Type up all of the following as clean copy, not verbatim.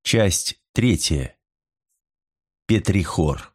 Часть 3. Петрихор.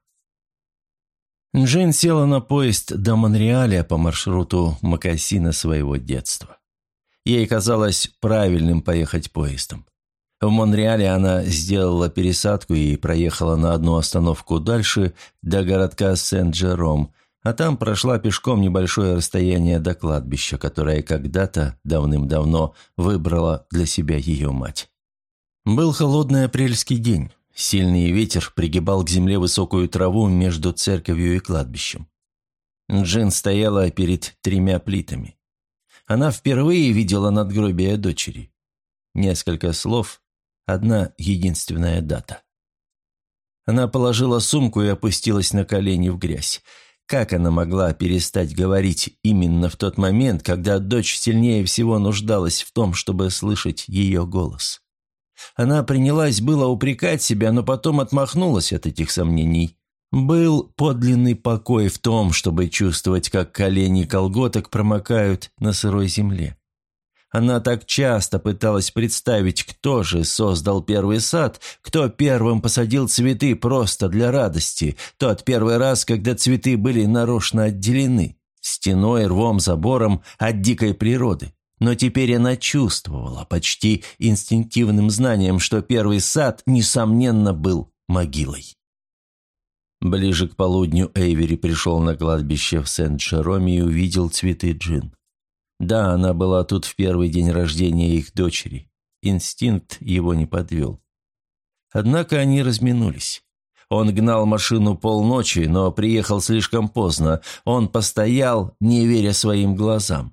Джин села на поезд до Монреаля по маршруту мокасина своего детства. Ей казалось правильным поехать поездом. В Монреале она сделала пересадку и проехала на одну остановку дальше, до городка Сен-Жером, а там прошла пешком небольшое расстояние до кладбища, которое когда-то, давным-давно, выбрала для себя ее мать. Был холодный апрельский день. Сильный ветер пригибал к земле высокую траву между церковью и кладбищем. Джин стояла перед 3 плитами. Она впервые видела надгробие дочери. Несколько слов, одна единственная дата. Она положила сумку и опустилась на колени в грязь. Как она могла перестать говорить именно в тот момент, когда дочь сильнее всего нуждалась в том, чтобы слышать ее голос? Она принялась было упрекать себя, но потом отмахнулась от этих сомнений. Был подлинный покой в том, чтобы чувствовать, как колени колготок промокают на сырой земле. Она так часто пыталась представить, кто же создал первый сад, кто первым посадил цветы просто для радости, тот первый раз, когда цветы были нарочно отделены, стеной, рвом, забором от дикой природы. Но теперь она чувствовала почти инстинктивным знанием, что первый сад, несомненно, был могилой. Ближе к полудню Эйвери пришел на кладбище в Сент-Жероме и увидел цветы Джин. Да, она была тут в первый день рождения их дочери. Инстинкт его не подвел. Однако они разминулись. Он гнал машину полночи, но приехал слишком поздно. Он постоял, не веря своим глазам.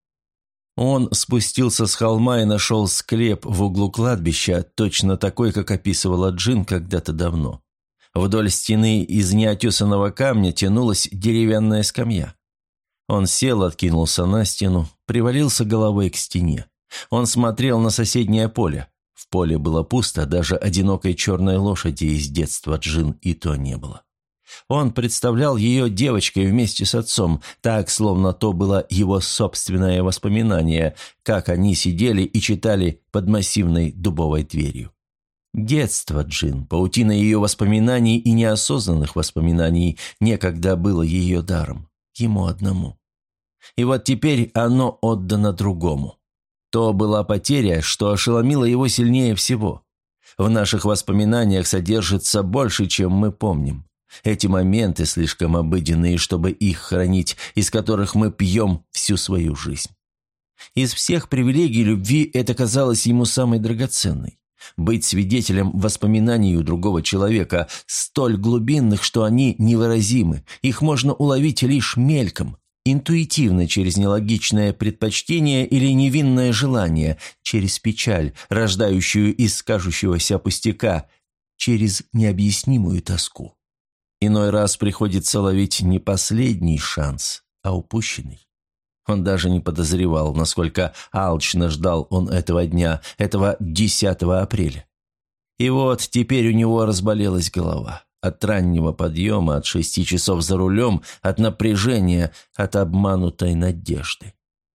Он спустился с холма и нашел склеп в углу кладбища, точно такой, как описывала Джин когда-то давно. Вдоль стены из неотесанного камня тянулась деревянная скамья. Он сел, откинулся на стену, привалился головой к стене. Он смотрел на соседнее поле. В поле было пусто, даже одинокой черной лошади из детства Джин и то не было. Он представлял ее девочкой вместе с отцом, так, словно то было его собственное воспоминание, как они сидели и читали под массивной дубовой дверью. Детство Джин, паутина ее воспоминаний и неосознанных воспоминаний, некогда было ее даром, ему одному. И вот теперь оно отдано другому. То была потеря, что ошеломила его сильнее всего. В наших воспоминаниях содержится больше, чем мы помним. Эти моменты слишком обыденные, чтобы их хранить, из которых мы пьем всю свою жизнь. Из всех привилегий любви это казалось ему самой драгоценной. Быть свидетелем воспоминаний у другого человека, столь глубинных, что они невыразимы, их можно уловить лишь мельком, интуитивно через нелогичное предпочтение или невинное желание, через печаль, рождающую из кажущегося пустяка, через необъяснимую тоску. Иной раз приходится ловить не последний шанс, а упущенный. Он даже не подозревал, насколько алчно ждал он этого дня, этого 10 апреля. И вот теперь у него разболелась голова. От раннего подъема, от 6 часов за рулем, от напряжения, от обманутой надежды.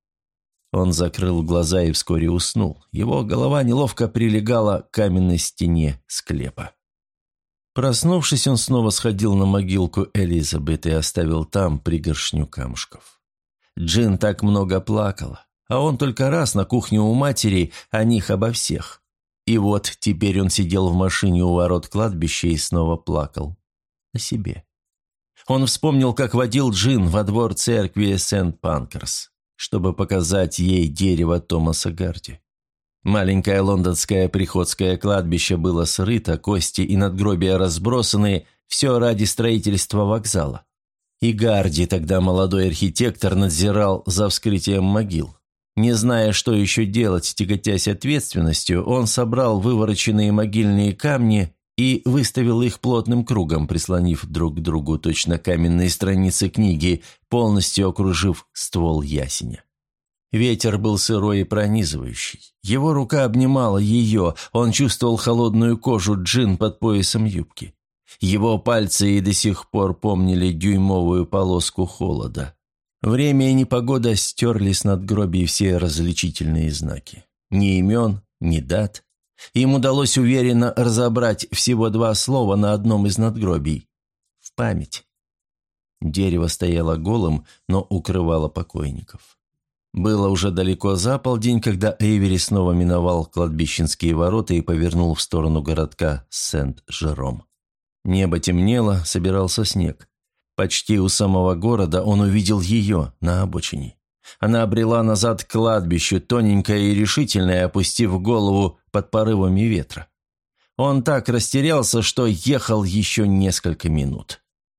Он закрыл глаза и вскоре уснул. Его голова неловко прилегала к каменной стене склепа. Проснувшись, он снова сходил на могилку Элизабет и оставил там пригоршню камушков. Джин так много плакала, а он только раз на кухне у матери о них обо всех. И вот теперь он сидел в машине у ворот кладбища и снова плакал. О себе. Он вспомнил, как водил Джин во двор церкви Сент-Панкерс, чтобы показать ей дерево Томаса Гарди. Маленькое лондонское приходское кладбище было срыто, кости и надгробия разбросаны, все ради строительства вокзала. И Гарди, тогда молодой архитектор, надзирал за вскрытием могил. Не зная, что еще делать, тяготясь ответственностью, он собрал вывороченные могильные камни и выставил их плотным кругом, прислонив друг к другу точно каменные страницы книги, полностью окружив ствол ясеня. Ветер был сырой и пронизывающий. Его рука обнимала ее, он чувствовал холодную кожу Джин под поясом юбки. Его пальцы и до сих пор помнили дюймовую полоску холода. Время и непогода стерли с надгробий все различительные знаки. Ни имен, ни дат. Им удалось уверенно разобрать всего 2 слова на одном из надгробий. В память. Дерево стояло голым, но укрывало покойников. Было уже далеко за полдень, когда Эйвери снова миновал кладбищенские ворота и повернул в сторону городка Сент-Жером. Небо темнело, собирался снег. Почти у самого города он увидел ее на обочине. Она обрела назад к кладбищу, тоненькая и решительная, опустив голову под порывами ветра. Он так растерялся, что ехал еще несколько минут.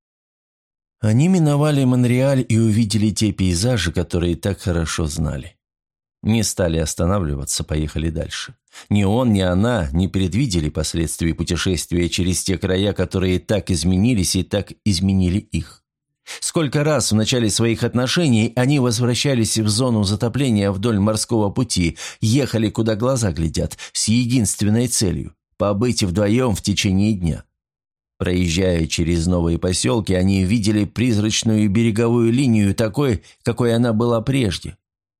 Они миновали Монреаль и увидели те пейзажи, которые так хорошо знали. Не стали останавливаться, поехали дальше. Ни он, ни она не предвидели последствий путешествия через те края, которые так изменились и так изменили их. Сколько раз в начале своих отношений они возвращались в зону затопления вдоль морского пути, ехали, куда глаза глядят, с единственной целью – побыть вдвоем в течение дня. Проезжая через новые поселки, они видели призрачную береговую линию такой, какой она была прежде.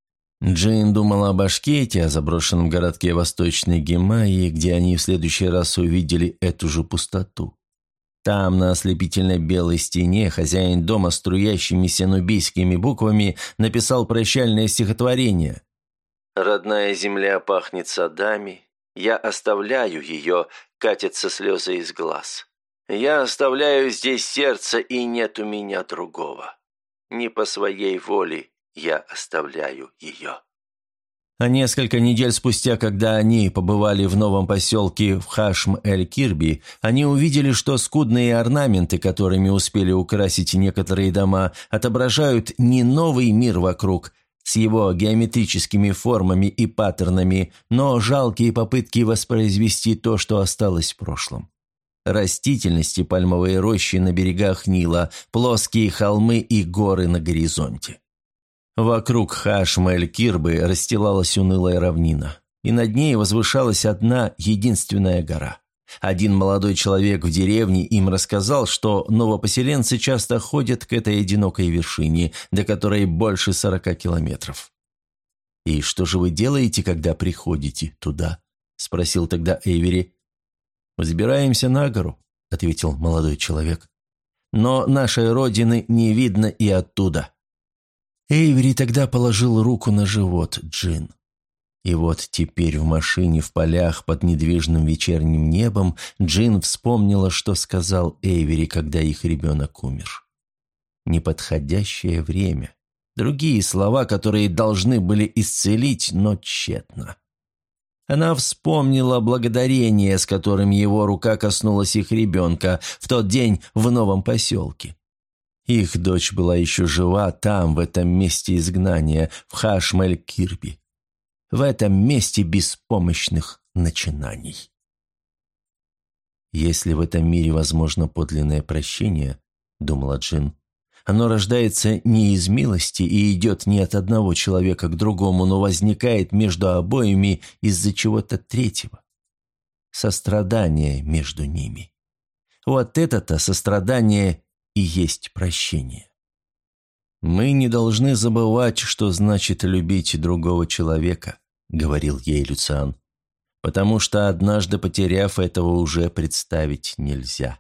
Джин думала об Ашкете, о заброшенном городке Восточной Гемайи, где они в следующий раз увидели эту же пустоту. Там, на ослепительной белой стене, хозяин дома струящимися нубийскими буквами написал прощальное стихотворение. «Родная земля пахнет садами, я оставляю ее, катятся слезы из глаз. Я оставляю здесь сердце, и нет у меня другого. Не по своей воле я оставляю ее». А несколько недель спустя, когда они побывали в новом поселке в Хашм-эль-Кирби, они увидели, что скудные орнаменты, которыми успели украсить некоторые дома, отображают не новый мир вокруг, с его геометрическими формами и паттернами, но жалкие попытки воспроизвести то, что осталось в прошлом. Растительность и пальмовые рощи на берегах Нила, плоские холмы и горы на горизонте. Вокруг Хашм-эль-Кирбы расстилалась унылая равнина, и над ней возвышалась одна единственная гора. Один молодой человек в деревне им рассказал, что новопоселенцы часто ходят к этой одинокой вершине, до которой больше 40 километров. «И что же вы делаете, когда приходите туда?» – спросил тогда Эйвери. «Взбираемся на гору», – ответил молодой человек. «Но нашей родины не видно и оттуда». Эйвери тогда положил руку на живот Джин. И вот теперь в машине в полях под недвижным вечерним небом Джин вспомнила, что сказал Эйвери, когда их ребенок умер. Неподходящее время. Другие слова, которые должны были исцелить, но тщетно. Она вспомнила благодарение, с которым его рука коснулась их ребенка в тот день в новом поселке. Их дочь была еще жива там, в этом месте изгнания, в Хашм-эль-Кирби. В этом месте беспомощных начинаний. «Если в этом мире возможно подлинное прощение, — думала Джин, — оно рождается не из милости и идет не от одного человека к другому, но возникает между обоими из-за чего-то третьего. Сострадание между ними. Вот это-то сострадание и есть прощение. Мы не должны забывать, что значит любить другого человека, — говорил ей Люциан, — потому что однажды потеряв, этого уже представить нельзя.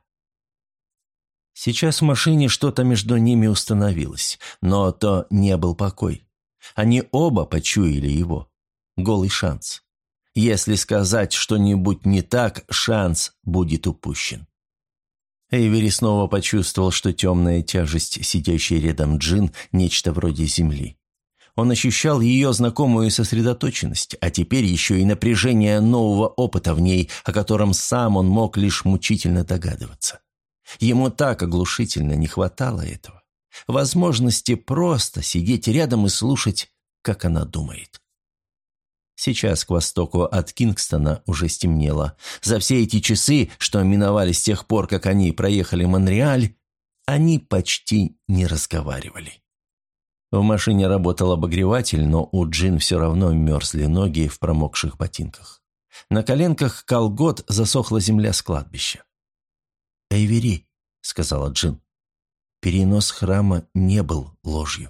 Сейчас в машине что-то между ними установилось, но то не был покой. Они оба почуяли его. Голый шанс. Если сказать что-нибудь не так, шанс будет упущен. Эйвери снова почувствовал, что темная тяжесть, сидящей рядом Джин, нечто вроде земли. Он ощущал ее знакомую сосредоточенность, а теперь еще и напряжение нового опыта в ней, о котором сам он мог лишь мучительно догадываться. Ему так оглушительно не хватало этого. Возможности просто сидеть рядом и слушать, как она думает. Сейчас к востоку от Кингстона уже стемнело. За все эти часы, что миновали с тех пор, как они проехали Монреаль, они почти не разговаривали. В машине работал обогреватель, но у Джин все равно мерзли ноги в промокших ботинках. На коленках колгот засохла земля с кладбища. «Эйвери», — сказала Джин, — «перенос храма не был ложью».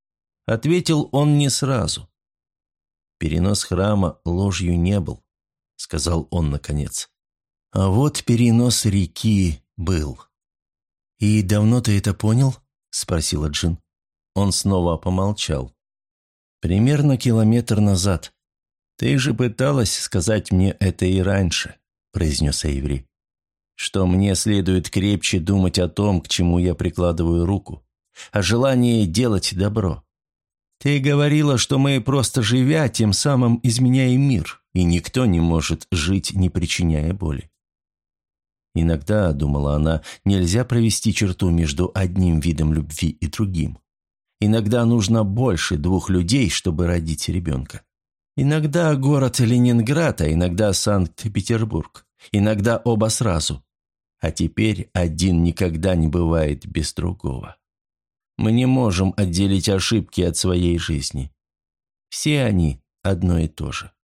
Ответил он не сразу. Перенос храма ложью не был. — сказал он наконец. «А вот перенос реки был». «И давно ты это понял?» — спросила Джин. Он снова помолчал. «Примерно километр назад. Ты же пыталась сказать мне это и раньше», — произнес Эйвери. «Что мне следует крепче думать о том, к чему я прикладываю руку, о желании делать добро. Ты говорила, что мы, просто живя, тем самым изменяем мир, и никто не может жить, не причиняя боли. Иногда, думала она, нельзя провести черту между одним видом любви и другим. Иногда нужно больше двух людей, чтобы родить ребенка. Иногда город Ленинград, а иногда Санкт-Петербург. Иногда оба сразу. А теперь один никогда не бывает без другого. Мы не можем отделить ошибки от своей жизни. Все они одно и то же.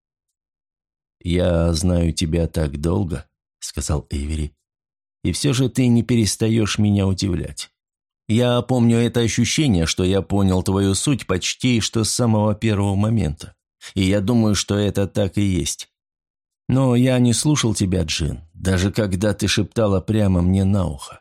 «Я знаю тебя так долго», — сказал Эйвери, — «и все же ты не перестаешь меня удивлять. Я помню это ощущение, что я понял твою суть почти что с самого первого момента, и я думаю, что это так и есть. Но я не слушал тебя, Джин, даже когда ты шептала прямо мне на ухо.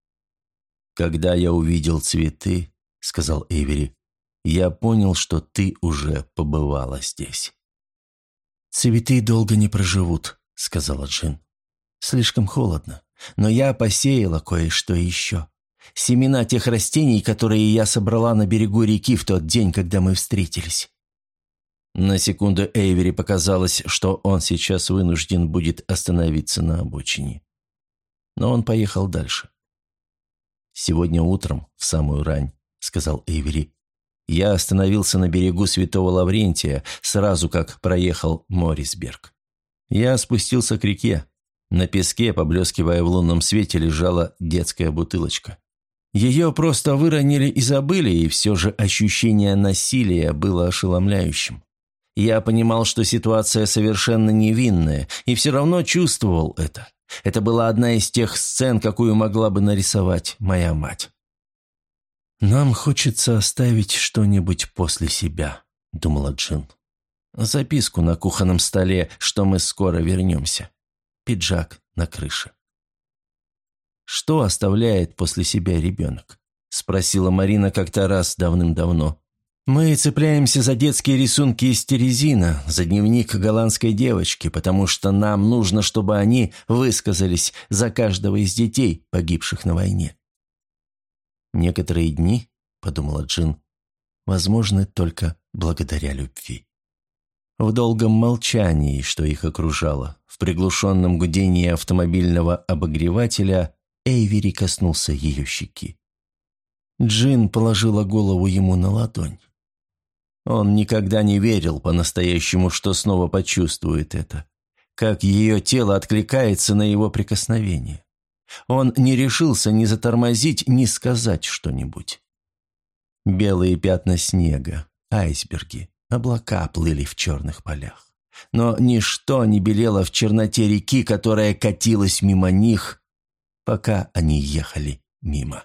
«Когда я увидел цветы, — сказал Эйвери, — я понял, что ты уже побывала здесь». «Цветы долго не проживут», — сказала Джин. «Слишком холодно. Но я посеяла кое-что еще. Семена тех растений, которые я собрала на берегу реки в тот день, когда мы встретились». На секунду Эйвери показалось, что он сейчас вынужден будет остановиться на обочине. Но он поехал дальше. «Сегодня утром, в самую рань, — сказал Эйвери, — я остановился на берегу Святого Лаврентия, сразу как проехал Моррисберг. Я спустился к реке. На песке, поблескивая в лунном свете, лежала детская бутылочка. Ее просто выронили и забыли, и все же ощущение насилия было ошеломляющим. Я понимал, что ситуация совершенно невинная, и все равно чувствовал это. Это была одна из тех сцен, какую могла бы нарисовать моя мать. «Нам хочется оставить что-нибудь после себя», — думала Джин. «Записку на кухонном столе, что мы скоро вернемся. Пиджак на крыше». «Что оставляет после себя ребенок?» — спросила Марина как-то раз давным-давно. «Мы цепляемся за детские рисунки из терезина, за дневник голландской девочки, потому что нам нужно, чтобы они высказались за каждого из детей, погибших на войне». «Некоторые дни, — подумала Джин, — возможны только благодаря любви». В долгом молчании, что их окружало, в приглушенном гудении автомобильного обогревателя, Эйвери коснулся ее щеки. Джин положила голову ему на ладонь. Он никогда не верил по-настоящему, что снова почувствует это, как ее тело откликается на его прикосновение. Он не решился ни затормозить, ни сказать что-нибудь. Белые пятна снега, айсберги, облака плыли в черных полях. Но ничто не белело в черноте реки, которая катилась мимо них, пока они ехали мимо.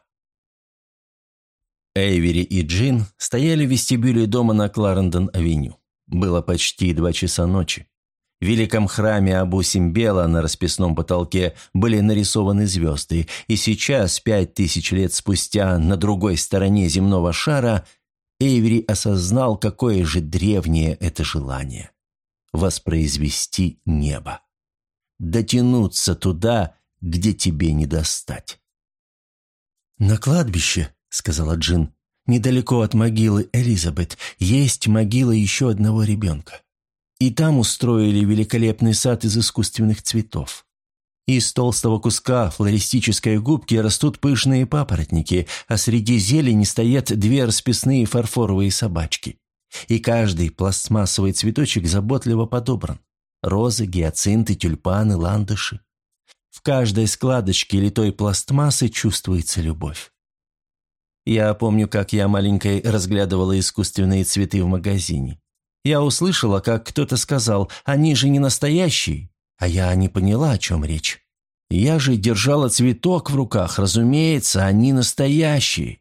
Эйвери и Джин стояли в вестибюле дома на Кларендон-авеню. Было почти 2 часа ночи. В великом храме Абу-Симбела на расписном потолке были нарисованы звезды, и сейчас, 5000 лет спустя, на другой стороне земного шара, Эйвери осознал, какое же древнее это желание – воспроизвести небо, дотянуться туда, где тебе не достать. «На кладбище, — сказала Джин, — недалеко от могилы Элизабет есть могила еще одного ребенка. И там устроили великолепный сад из искусственных цветов. Из толстого куска флористической губки растут пышные папоротники, а среди зелени стоят 2 расписные фарфоровые собачки. И каждый пластмассовый цветочек заботливо подобран. Розы, гиацинты, тюльпаны, ландыши. В каждой складочке литой пластмассы чувствуется любовь. Я помню, как я маленькой разглядывала искусственные цветы в магазине. Я услышала, как кто-то сказал: «Они же не настоящие», а я не поняла, о чем речь. Я же держала цветок в руках, разумеется, они настоящие.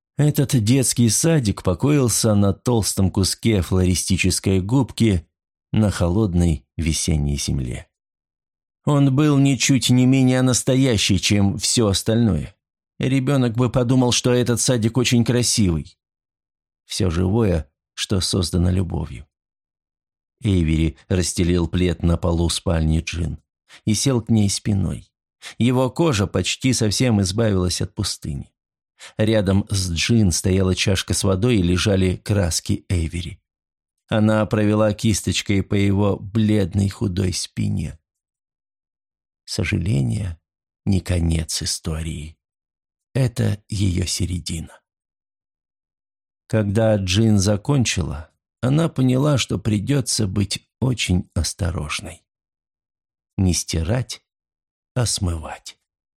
Этот детский садик покоился на толстом куске флористической губки, на холодной весенней земле. Он был ничуть не менее настоящий, чем все остальное. Ребенок бы подумал, что этот садик очень красивый. Все живое, что создано любовью. Эйвери расстелил плед на полу спальни Джин и сел к ней спиной. Его кожа почти совсем избавилась от пустыни. Рядом с Джин стояла чашка с водой и лежали краски Эйвери. Она провела кисточкой по его бледной худой спине. Сожаление – не конец истории. Это ее середина. Когда Джин закончила, она поняла, что придется быть очень осторожной. Не стирать, а смывать.